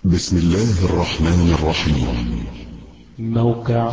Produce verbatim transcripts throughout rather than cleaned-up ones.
بسم الله الرحمن الرحيم. موقع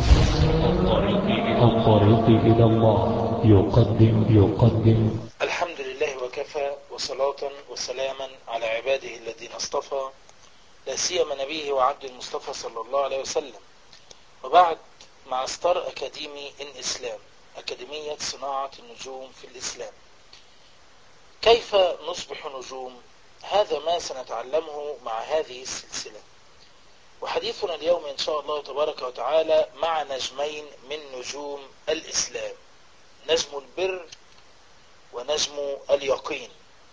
الطريق إلى الله يقدم يقدم الحمد لله وكفى، وصلاة وسلاما على عباده الذين اصطفى، لا سيما نبيه وعبد المصطفى صلى الله عليه وسلم. وبعد، مع ستار أكاديمي إن إسلام، أكاديمية صناعة النجوم في الإسلام. كيف نصبح نجوم؟ هذا ما سنتعلمه مع هذه السلسلة، وحديثنا اليوم إن شاء الله تبارك وتعالى مع نجمين من نجوم الإسلام، نجم البر ونجم اليقين.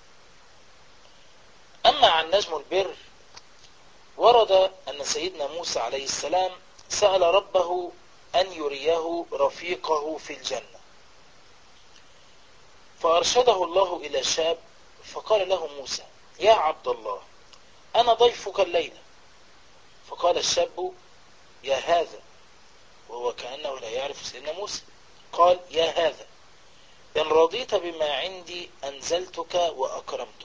أما عن نجم البر، ورد أن سيدنا موسى عليه السلام سأل ربه أن يريه رفيقه في الجنة، فأرشده الله إلى شاب فقال له موسى: يا عبد الله، أنا ضيفك الليلة. فقال الشاب: يا هذا، وهو كأنه لا يعرف سيدنا موسى. قال: يا هذا، إن رضيت بما عندي أنزلتك وأكرمتك.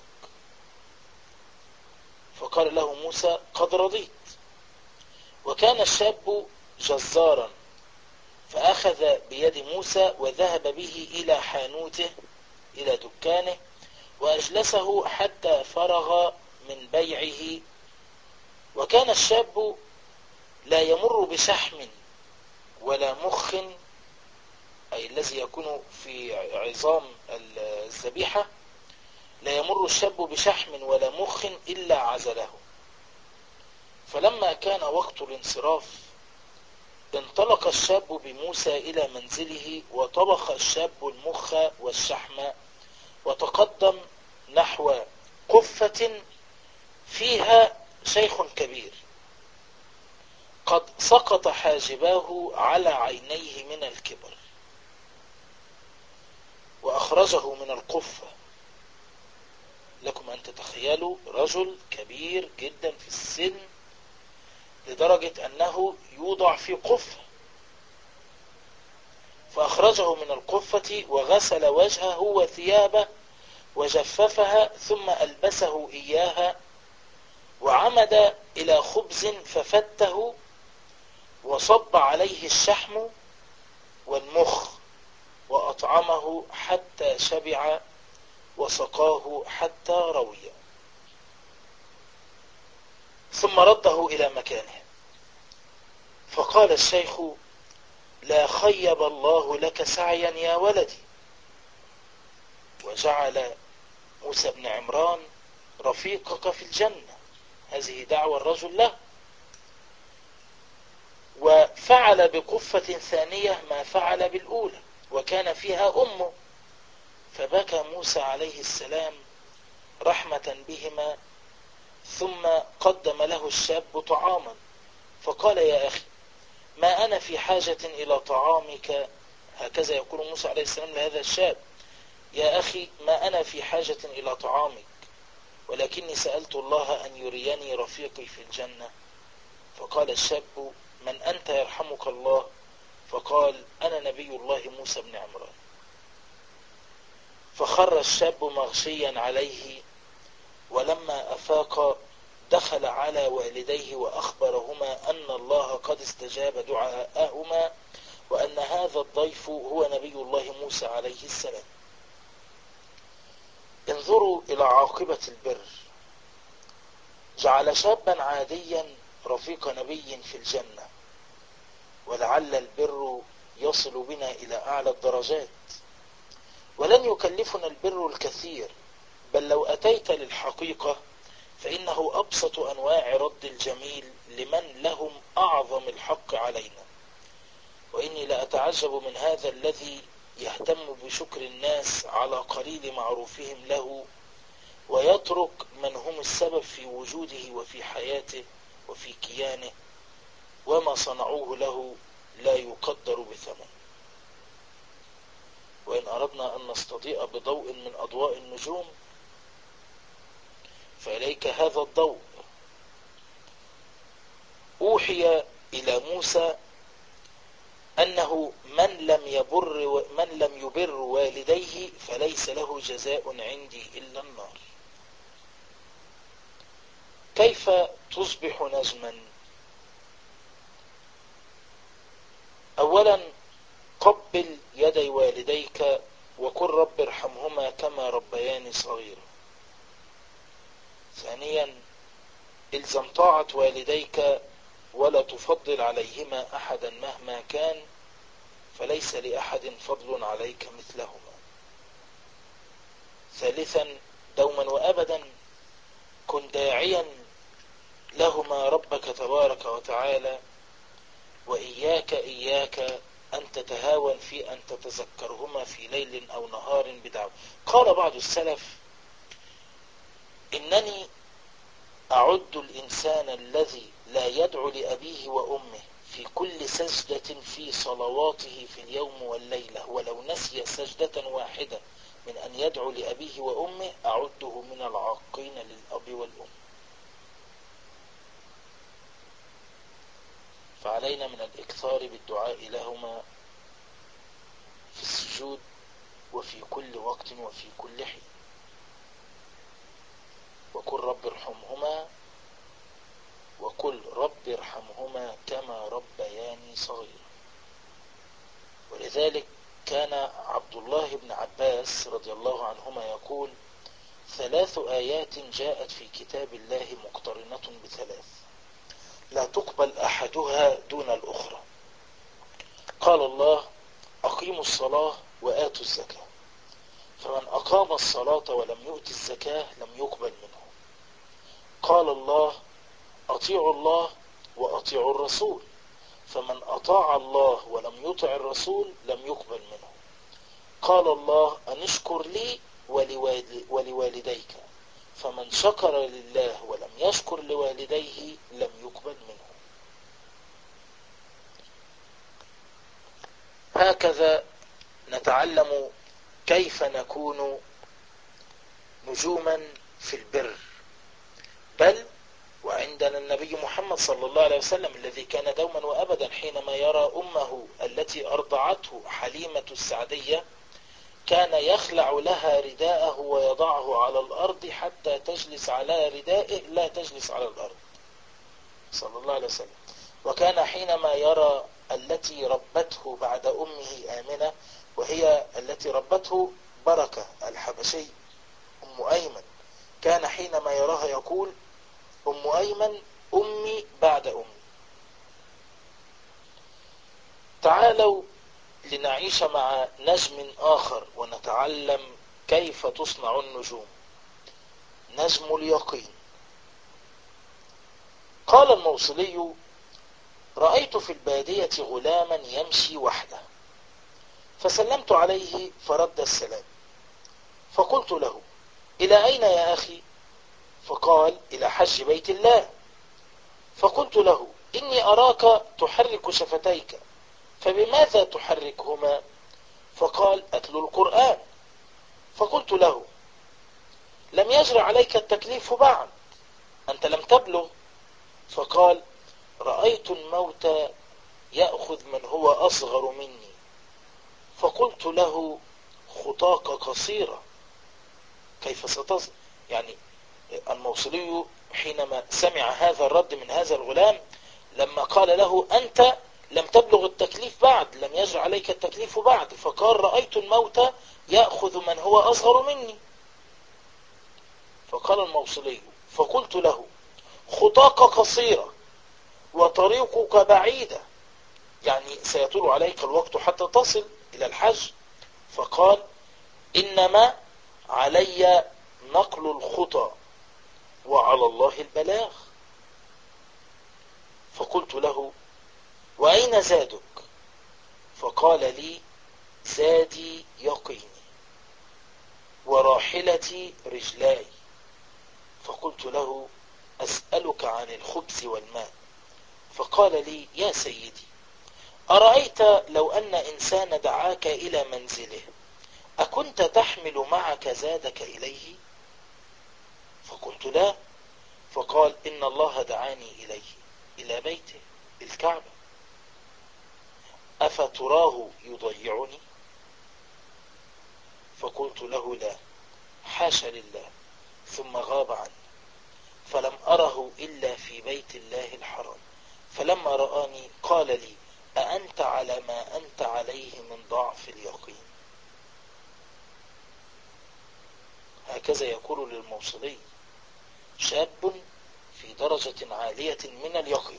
فقال له موسى: قد رضيت. وكان الشاب جزارا، فأخذ بيد موسى وذهب به إلى حانوته، إلى دكانه، وأجلسه حتى فرغ من بيعه. وكان الشاب لا يمر بشحم ولا مخ، أي الذي يكون في عظام الذبيحة، لا يمر الشاب بشحم ولا مخ إلا عزله. فلما كان وقت الانصراف انطلق الشاب بموسى إلى منزله، وطبخ الشاب المخ والشحم، وتقدم نحو قفة فيها شيخ كبير قد سقط حاجباه على عينيه من الكبر، وأخرجه من القفة. لكم أن تتخيلوا رجل كبير جدا في السن لدرجة أنه يوضع في قفة، فأخرجه من القفة وغسل وجهه وثيابه وجففها، ثم ألبسه إياها، وعمد إلى خبز ففته وصب عليه الشحم والمخ، وأطعمه حتى شبع، وسقاه حتى روي، ثم رده إلى مكانه. فقال الشيخ: لا خيب الله لك سعيا يا ولدي. وجعل موسى بن عمران رفيقك في الجنة، هذه دعوة الرجل له. وفعل بقفة ثانية ما فعل بالأولى، وكان فيها أمه، فبكى موسى عليه السلام رحمة بهما، ثم قدم له الشاب طعاما، فقال: يا أخي، ما أنا في حاجة إلى طعامك. هكذا يقول موسى عليه السلام لهذا الشاب: يا أخي، ما أنا في حاجة إلى طعامك، ولكني سألت الله أن يريني رفيقي في الجنة. فقال الشاب: من أنت يرحمك الله؟ فقال: أنا نبي الله موسى بن عمران. فخر الشاب مغشيا عليه، ولما أفاق دخل على والديه وأخبرهما أن الله قد استجاب دعاءهما، وأن هذا الضيف هو نبي الله موسى عليه السلام. انظروا إلى عاقبة البر، جعل شابا عاديا رفيق نبي في الجنة، ولعل البر يصل بنا إلى أعلى الدرجات. ولن يكلفنا البر الكثير، بل لو أتيت للحقيقة فإنه أبسط أنواع رد الجميل لمن لهم أعظم الحق علينا. وإني لأتعجب من هذا الذي يهتم بشكر الناس على قليل معروفهم له، ويترك من هم السبب في وجوده وفي حياته وفي كيانه، وما صنعوه له لا يقدر بثمن. وإن أردنا أن نستضيء بضوء من أضواء النجوم، فإليك هذا الضوء. أوحي إلى موسى أنه من لم يبر من لم يبر والديه فليس له جزاء عندي إلا النار. كيف تصبح نجما؟ أولا قبل يدي والديك وقل رب ارحمهما كما ربياني صغيرا. ثانيا الزم طاعة والديك ولا تفضل عليهما أحدا مهما كان، فليس لأحد فضل عليك مثلهما. ثالثا دوما وأبدا كن داعيا لهما ربك تبارك وتعالى، وإياك إياك أن تتهاون في أن تتذكرهما في ليل أو نهار بدعوة. قال بعض السلف: إنني أعد الإنسان الذي لا يدعو لأبيه وأمه في كل سجدة في صلواته في اليوم والليلة ولو نسي سجدة واحدة من أن يدعو لأبيه وأمه، أعده من العاقين للأب والأم. فعلينا من الإكثار بالدعاء لهما في السجود وفي كل وقت وفي كل حين. وقل رب ارحمهما وقل رب ارحمهما كما ربياني صغيرا. ولذلك كان عبد الله بن عباس رضي الله عنهما يقول: ثلاث آيات جاءت في كتاب الله مقترنة بثلاث لا تقبل أحدها دون الأخرى. قال الله: أقيموا الصلاة وآتوا الزكاة، فمن أقام الصلاة ولم يؤت الزكاة لم يقبل منه. قال الله: أطيعوا الله وأطيعوا الرسول، فمن أطاع الله ولم يطع الرسول لم يقبل منه. قال الله: أن اشكر لي ولوالديك، فمن شكر لله ولم يشكر لوالديه لم يقبل منه. هكذا نتعلم كيف نكون نجوما في البر. بل وعندنا النبي محمد صلى الله عليه وسلم الذي كان دوما وأبدا حينما يرى أمه التي أرضعته حليمة السعدية كان يخلع لها رداءه ويضعه على الأرض حتى تجلس على ردائه لا تجلس على الأرض صلى الله عليه وسلم. وكان حينما يرى التي ربته بعد أمه آمنة وهي التي ربته بركة الحبشي أم أيمن، كان حينما يراها يقول: أم أيمن أمي بعد أمي. تعالوا لنعيش مع نجم آخر ونتعلم كيف تصنع النجوم. نجم اليقين. قال الموصلي: رأيت في البادية غلاما يمشي وحده، فسلمت عليه فرد السلام، فقلت له: إلى أين يا أخي؟ فقال: إلى حج بيت الله. فقلت له: إني أراك تحرك شفتيك، فبماذا تحركهما؟ فقال: أتلو القرآن. فقلت له: لم يجر عليك التكليف بعد، أنت لم تبلغ. فقال: رأيت الموت يأخذ من هو أصغر مني. فقلت له: خطاك قصيرة، كيف ستصل؟ يعني الموصلي حينما سمع هذا الرد من هذا الغلام لما قال له: أنت لم تبلغ التكليف بعد، لم يجر عليك التكليف بعد، فقال: رأيت الموت يأخذ من هو أصغر مني. فقال الموصلي: فقلت له: خطاك قصيرة وطريقك بعيدة، يعني سيطول عليك الوقت حتى تصل إلى الحج. فقال: إنما علي نقل الخطى وعلى الله البلاغ. فقلت له: وأين زادك؟ فقال لي: زادي يقيني وراحلتي رجلاي. فقلت له: أسألك عن الخبز والماء. فقال لي: يا سيدي، أرأيت لو أن إنسان دعاك إلى منزله أكنت تحمل معك زادك إليه؟ فقلت: لا. فقال: إن الله دعاني إليه، إلى بيته الكعبة، أفتراه يضيعني؟ فقلت له: لا، حاشا لله. ثم غاب عني. فلم أره إلا في بيت الله الحرام، فلما رآني قال لي: أأنت على ما أنت عليه من ضعف اليقين؟ هكذا يقول للموصلي شاب في درجة عالية من اليقين.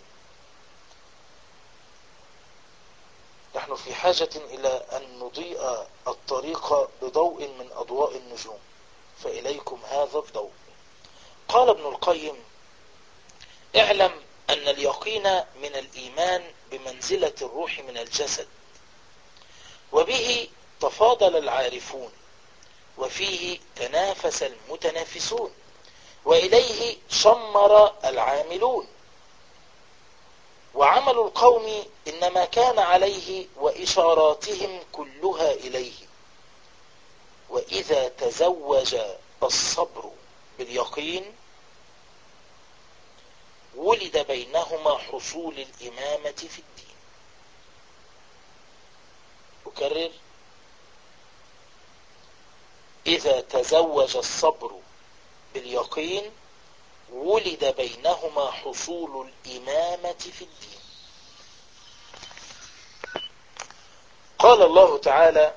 نحن في حاجة إلى أن نضيء الطريق بضوء من أضواء النجوم، فإليكم هذا الضوء. قال ابن القيم: اعلم أن اليقين من الإيمان بمنزلة الروح من الجسد، وبه تفاضل العارفون، وفيه تنافس المتنافسون، وإليه شمر العاملون، وعمل القوم إنما كان عليه وإشاراتهم كلها إليه. وإذا تزوج الصبر باليقين ولد بينهما حصول الإمامة في الدين. أكرر: إذا تزوج الصبر باليقين ولد بينهما حصول الإمامة في الدين. قال الله تعالى: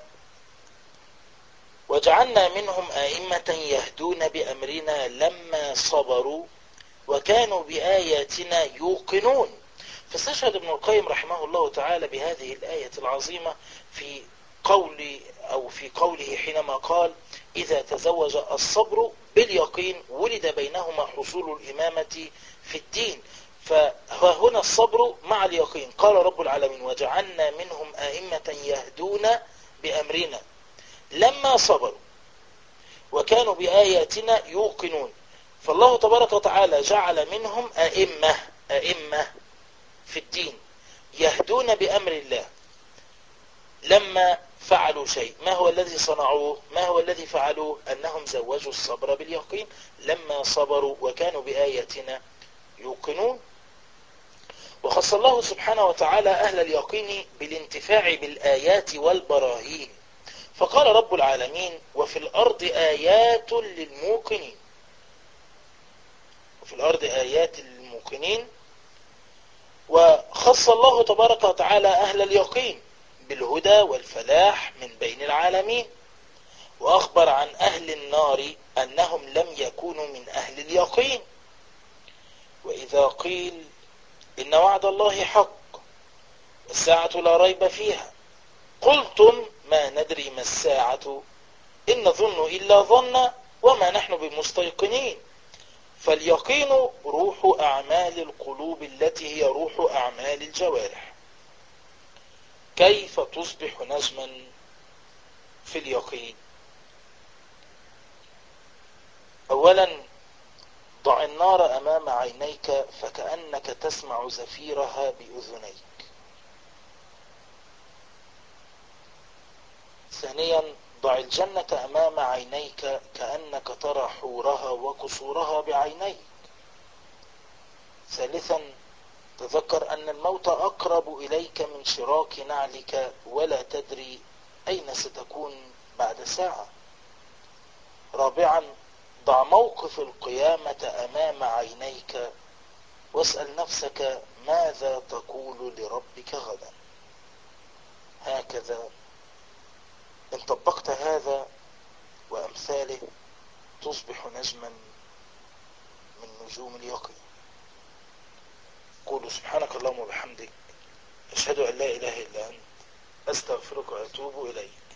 وجعلنا منهم أئمة يهدون بأمرنا لما صبروا وكانوا بآياتنا يوقنون. فاستشهد ابن القيم رحمه الله تعالى بهذه الآية العظيمة في قول أو في قوله حينما قال: إذا تزوج الصبر باليقين ولد بينهما حصول الإمامة في الدين. فهنا الصبر مع اليقين. قال رب العالمين: وجعلنا منهم أئمة يهدون بأمرنا لما صبروا وكانوا بآياتنا يوقنون. فالله تبارك وتعالى جعل منهم أئمة أئمة في الدين يهدون بأمر الله لما فعلوا شيء. ما هو الذي صنعوه؟ ما هو الذي فعلوه؟ أنهم زوجوا الصبر باليقين لما صبروا وكانوا بآياتنا يوقنون. وخص الله سبحانه وتعالى أهل اليقين بالانتفاع بالآيات والبراهين، فقال رب العالمين: وفي الأرض آيات للموقنين. وفي الأرض آيات للموقنين. وخص الله تبارك وتعالى أهل اليقين بالهدى والفلاح من بين العالمين، وأخبر عن أهل النار أنهم لم يكونوا من أهل اليقين. وإذا قيل إن وعد الله حق الساعة لا ريب فيها قلتم ما ندري ما الساعة إن نظن إلا ظنا وما نحن بمستيقنين. فاليقين روح أعمال القلوب التي هي روح أعمال الجوارح. كيف تصبح نجما في اليقين؟ أولا ضع النار أمام عينيك فكأنك تسمع زفيرها بأذنيك. ثانيا ضع الجنة أمام عينيك كأنك ترى حورها وقصورها بعينيك. ثالثا تذكر أن الموت أقرب إليك من شراك نعلك ولا تدري أين ستكون بعد ساعة. رابعا ضع موقف القيامة أمام عينيك واسأل نفسك ماذا تقول لربك غدا. هكذا إن طبقت هذا وأمثاله تصبح نجما من نجوم اليقين. قولوا سبحانك اللهم وبحمدك أشهد أن لا إله إلا أنت أستغفرك وأتوب إليك.